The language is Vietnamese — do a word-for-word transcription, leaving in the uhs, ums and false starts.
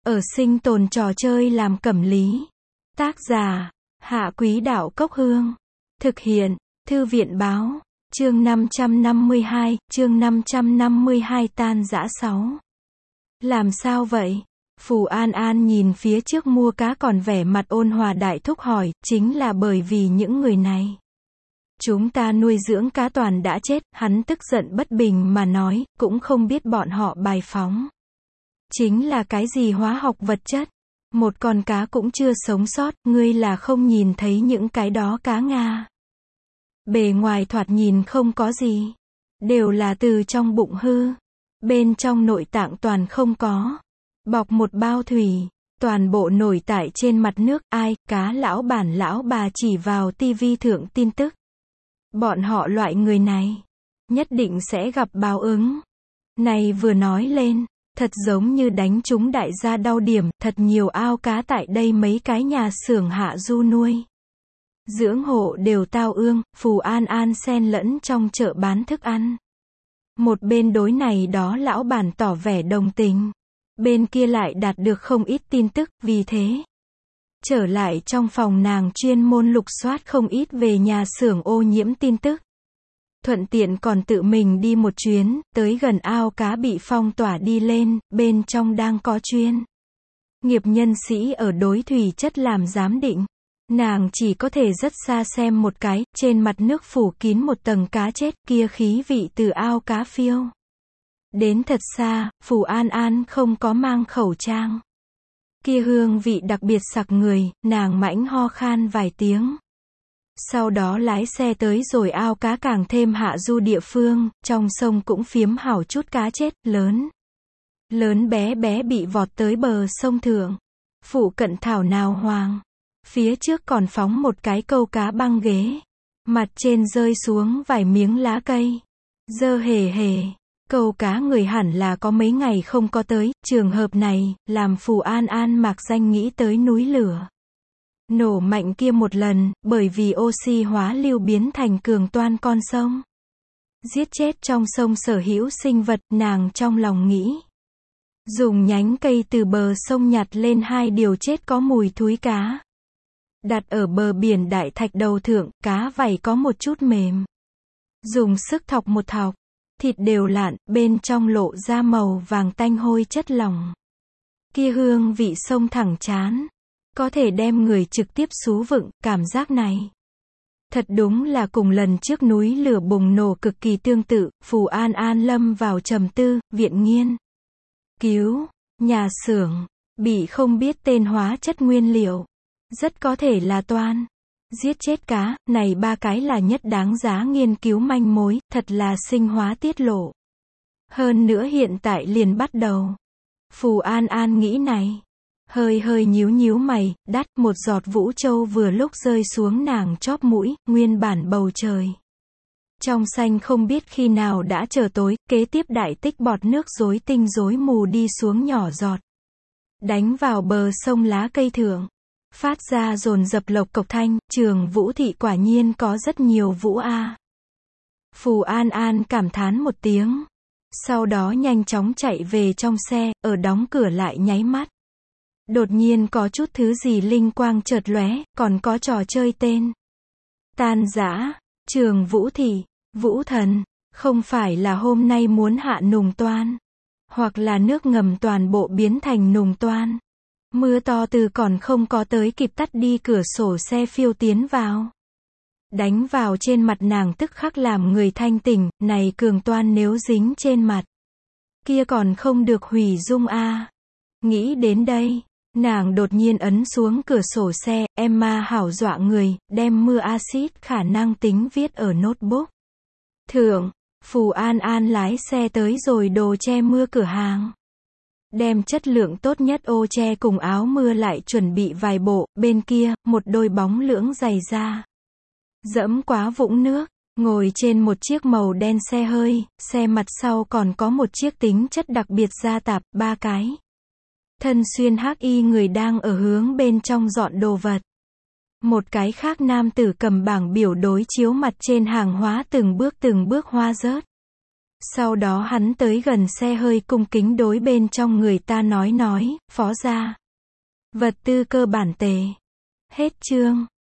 Ở sinh tồn trò chơi làm cẩm lý. Tác giả, Hạ Quý Đạo Cốc Hương. Thực hiện, Thư viện Báo. Chương năm trăm năm mươi hai, chương năm trăm năm mươi hai tan rã sáu. Làm sao vậy? Phù An An nhìn phía trước mua cá còn vẻ mặt ôn hòa đại thúc hỏi, chính là bởi vì những người này. Chúng ta nuôi dưỡng cá toàn đã chết, hắn tức giận bất bình mà nói, cũng không biết bọn họ bài phóng. Chính là cái gì hóa học vật chất. Một con cá cũng chưa sống sót, ngươi là không nhìn thấy những cái đó cá Nga. Bề ngoài thoạt nhìn không có gì. Đều là từ trong bụng hư. Bên trong nội tạng toàn không có. Bọc một bao thủy. Toàn bộ nổi tại trên mặt nước, ai, cá lão bản lão bà chỉ vào tivi thượng tin tức. Bọn họ loại người này. Nhất định sẽ gặp báo ứng. Này vừa nói lên. Thật giống như đánh chúng đại gia đau điểm, thật nhiều ao cá tại đây mấy cái nhà xưởng hạ du nuôi. Dưỡng hộ đều tao ương, Phù An An xen lẫn trong chợ bán thức ăn. Một bên đối này đó lão bản tỏ vẻ đồng tình. Bên kia lại đạt được không ít tin tức, vì thế. Trở lại trong phòng nàng chuyên môn lục soát không ít về nhà xưởng ô nhiễm tin tức. Thuận tiện còn tự mình đi một chuyến, tới gần ao cá bị phong tỏa đi lên, bên trong đang có chuyên nghiệp nhân sĩ ở đối thủy chất làm giám định. Nàng chỉ có thể rất xa xem một cái, trên mặt nước phủ kín một tầng cá chết, kia khí vị từ ao cá phiêu. Đến thật xa, Phù An An không có mang khẩu trang. Kia hương vị đặc biệt sặc người, nàng mãnh ho khan vài tiếng. Sau đó lái xe tới rồi ao cá càng thêm hạ du địa phương, trong sông cũng phiếm hảo chút cá chết, lớn. Lớn bé bé bị vọt tới bờ sông thượng. Phụ cận thảo nào hoàng. Phía trước còn phóng một cái câu cá băng ghế. Mặt trên rơi xuống vài miếng lá cây. Dơ hề hề. Câu cá người hẳn là có mấy ngày không có tới, trường hợp này, làm Phù An An mạc danh nghĩ tới núi lửa. Nổ mạnh kia một lần, bởi vì oxy hóa lưu biến thành cường toan con sông. Giết chết trong sông sở hữu sinh vật, nàng trong lòng nghĩ. Dùng nhánh cây từ bờ sông nhặt lên hai điều chết có mùi thúi cá. Đặt ở bờ biển đại thạch đầu thượng, cá vảy có một chút mềm. Dùng sức thọc một thọc, thịt đều lạn, bên trong lộ ra màu vàng tanh hôi chất lỏng. Kia hương vị sông thẳng chán. Có thể đem người trực tiếp xú vựng, cảm giác này. Thật đúng là cùng lần trước núi lửa bùng nổ cực kỳ tương tự, Phù An An lâm vào trầm tư, viện nghiên. Cứu, nhà xưởng, bị không biết tên hóa chất nguyên liệu. Rất có thể là toan. Giết chết cá, này ba cái là nhất đáng giá nghiên cứu manh mối, thật là sinh hóa tiết lộ. Hơn nữa hiện tại liền bắt đầu. Phù An An nghĩ này. Hơi hơi nhíu nhíu mày, đắt, một giọt vũ châu vừa lúc rơi xuống nàng chóp mũi, nguyên bản bầu trời. Trong xanh không biết khi nào đã trở tối, kế tiếp đại tích bọt nước rối tinh rối mù đi xuống nhỏ giọt. Đánh vào bờ sông lá cây thượng. Phát ra dồn dập lộc cộc thanh, trường Vũ thị quả nhiên có rất nhiều vũ a. Phù An An cảm thán một tiếng. Sau đó nhanh chóng chạy về trong xe, ở đóng cửa lại nháy mắt. Đột nhiên có chút thứ gì linh quang chợt lóe, còn có trò chơi tên. Tan rã, trường Vũ thị, Vũ thần, không phải là hôm nay muốn hạ nùng toan. Hoặc là nước ngầm toàn bộ biến thành nùng toan. Mưa to từ còn không có tới kịp tắt đi cửa sổ xe phiêu tiến vào. Đánh vào trên mặt nàng tức khắc làm người thanh tỉnh, này cường toan nếu dính trên mặt. Kia còn không được hủy dung a. Nghĩ đến đây. Nàng đột nhiên ấn xuống cửa sổ xe, Emma hảo dọa người, đem mưa axit khả năng tính viết ở notebook. Thượng, Phù An An lái xe tới rồi đồ che mưa cửa hàng. Đem chất lượng tốt nhất ô che cùng áo mưa lại chuẩn bị vài bộ, bên kia, một đôi bóng lưỡng giày da. Dẫm quá vũng nước, ngồi trên một chiếc màu đen xe hơi, xe mặt sau còn có một chiếc tính chất đặc biệt da tạp, ba cái. Thân xuyên hắc y người đang ở hướng bên trong dọn đồ vật. Một cái khác nam tử cầm bảng biểu đối chiếu mặt trên hàng hóa từng bước từng bước hoa rớt. Sau đó hắn tới gần xe hơi cung kính đối bên trong người ta nói nói, phó gia. Vật tư cơ bản tề. Hết chương.